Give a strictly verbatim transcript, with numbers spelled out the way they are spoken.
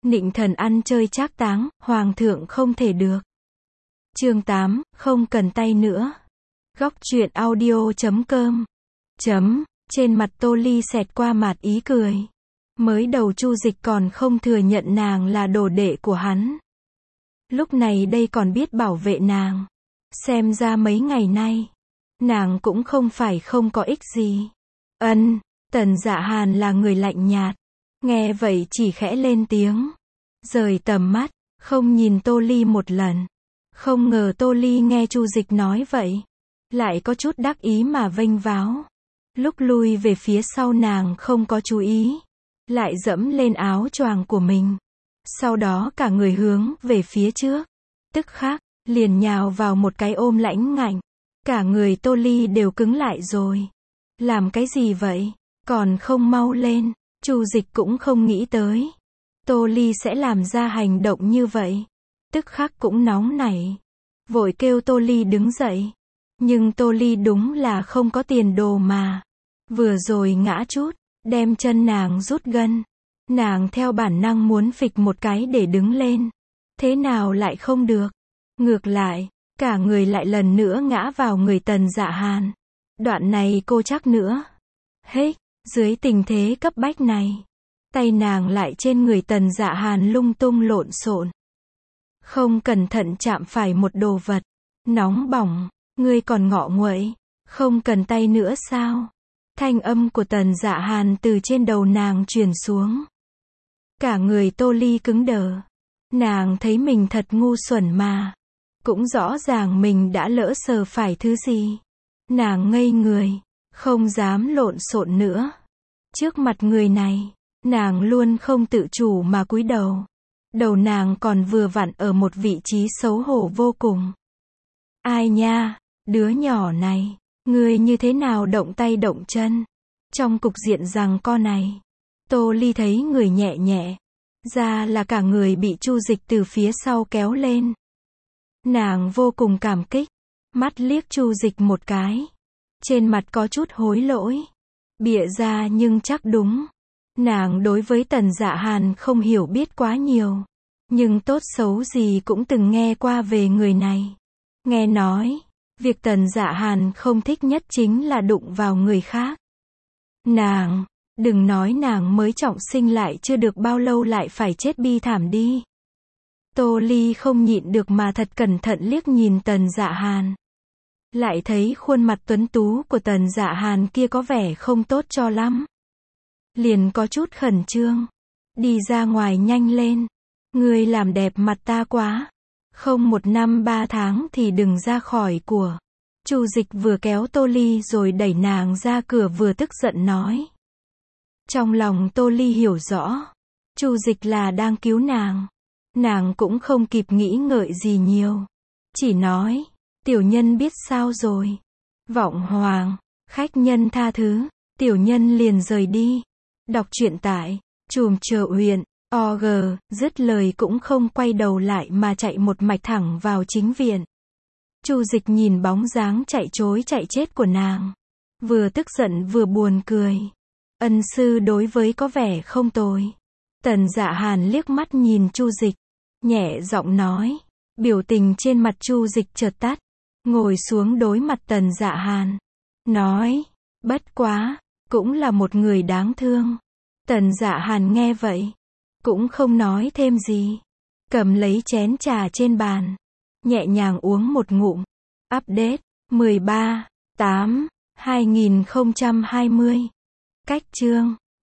Nịnh Thần ăn chơi trác táng, hoàng thượng không thể được. Chương tám, không cần tay nữa. Góc truyện audio chấm com. Chấm, trên mặt Tô Ly xẹt qua mạt ý cười. Mới đầu Chu Dịch còn không thừa nhận nàng là đồ đệ của hắn. Lúc này đây còn biết bảo vệ nàng. Xem ra mấy ngày nay, nàng cũng không phải không có ích gì. Ân, Tần Dạ Hàn là người lạnh nhạt. Nghe vậy chỉ khẽ lên tiếng. Rời tầm mắt, không nhìn Tô Ly một lần. Không ngờ Tô Ly nghe Chu Dịch nói vậy, lại có chút đắc ý mà vênh váo. Lúc lui về phía sau nàng không có chú ý, lại dẫm lên áo choàng của mình. Sau đó cả người hướng về phía trước. Tức khắc, liền nhào vào một cái ôm lãnh ngạnh. Cả người Tô Ly đều cứng lại rồi. Làm cái gì vậy? Còn không mau lên. Chu Dịch cũng không nghĩ tới Tô Ly sẽ làm ra hành động như vậy. Tức khắc cũng nóng nảy. Vội kêu Tô Ly đứng dậy. Nhưng Tô Ly đúng là không có tiền đồ mà. Vừa rồi ngã chút, đem chân nàng rút gân. Nàng theo bản năng muốn phịch một cái để đứng lên. Thế nào lại không được? Ngược lại, cả người lại lần nữa ngã vào người Tần Dạ Hàn. Đoạn này cô chắc nữa. Hết, dưới tình thế cấp bách này, tay nàng lại trên người Tần Dạ Hàn lung tung lộn xộn. Không cẩn thận chạm phải một đồ vật. Nóng bỏng, ngươi còn ngọ nguậy, không cần tay nữa sao? Thanh âm của Tần Dạ Hàn từ trên đầu nàng truyền xuống. Cả người Tô Ly cứng đờ. Nàng thấy mình thật ngu xuẩn mà. Cũng rõ ràng mình đã lỡ sờ phải thứ gì. Nàng ngây người, không dám lộn xộn nữa. Trước mặt người này, nàng luôn không tự chủ mà cúi đầu. Đầu nàng còn vừa vặn ở một vị trí xấu hổ vô cùng. Ai nha, đứa nhỏ này, ngươi như thế nào động tay động chân? Trong cục diện giằng co này, Tô Ly thấy người nhẹ nhẹ, ra là cả người bị Chu Dịch từ phía sau kéo lên. Nàng vô cùng cảm kích, mắt liếc Chu Dịch một cái. Trên mặt có chút hối lỗi. Bịa ra nhưng chắc đúng. Nàng đối với Tần Dạ Hàn không hiểu biết quá nhiều. Nhưng tốt xấu gì cũng từng nghe qua về người này. Nghe nói, việc Tần Dạ Hàn không thích nhất chính là đụng vào người khác. Nàng, đừng nói nàng mới trọng sinh lại chưa được bao lâu lại phải chết bi thảm đi. Tô Ly không nhịn được mà thật cẩn thận liếc nhìn Tần Dạ Hàn. Lại thấy khuôn mặt tuấn tú của Tần Dạ Hàn kia có vẻ không tốt cho lắm. Liền có chút khẩn trương. Đi ra ngoài nhanh lên. Ngươi làm đẹp mặt ta quá. Không một năm ba tháng thì đừng ra khỏi của. Chu Dịch vừa kéo Tô Ly rồi đẩy nàng ra cửa vừa tức giận nói. Trong lòng Tô Ly hiểu rõ. Chu Dịch là đang cứu nàng. Nàng cũng không kịp nghĩ ngợi gì nhiều. Chỉ nói. Tiểu nhân biết sao rồi. Vọng hoàng, khách nhân tha thứ. Tiểu nhân liền rời đi. Đọc truyện tại chùm chờ huyện o g. Dứt lời cũng không quay đầu lại mà chạy một mạch thẳng vào chính viện. Chu Dịch nhìn bóng dáng chạy trối chạy chết của nàng, vừa tức giận vừa buồn cười. Ân sư đối với có vẻ không tồi. Tần Dạ Hàn liếc mắt nhìn Chu Dịch, nhẹ giọng nói. Biểu tình trên mặt Chu Dịch chợt tắt, ngồi xuống đối mặt Tần Dạ Hàn, nói, bất quá, cũng là một người đáng thương. Tần Dạ Hàn nghe vậy, cũng không nói thêm gì, cầm lấy chén trà trên bàn, nhẹ nhàng uống một ngụm. Update, mười ba, tám, hai nghìn không trăm hai mươi. Cách chương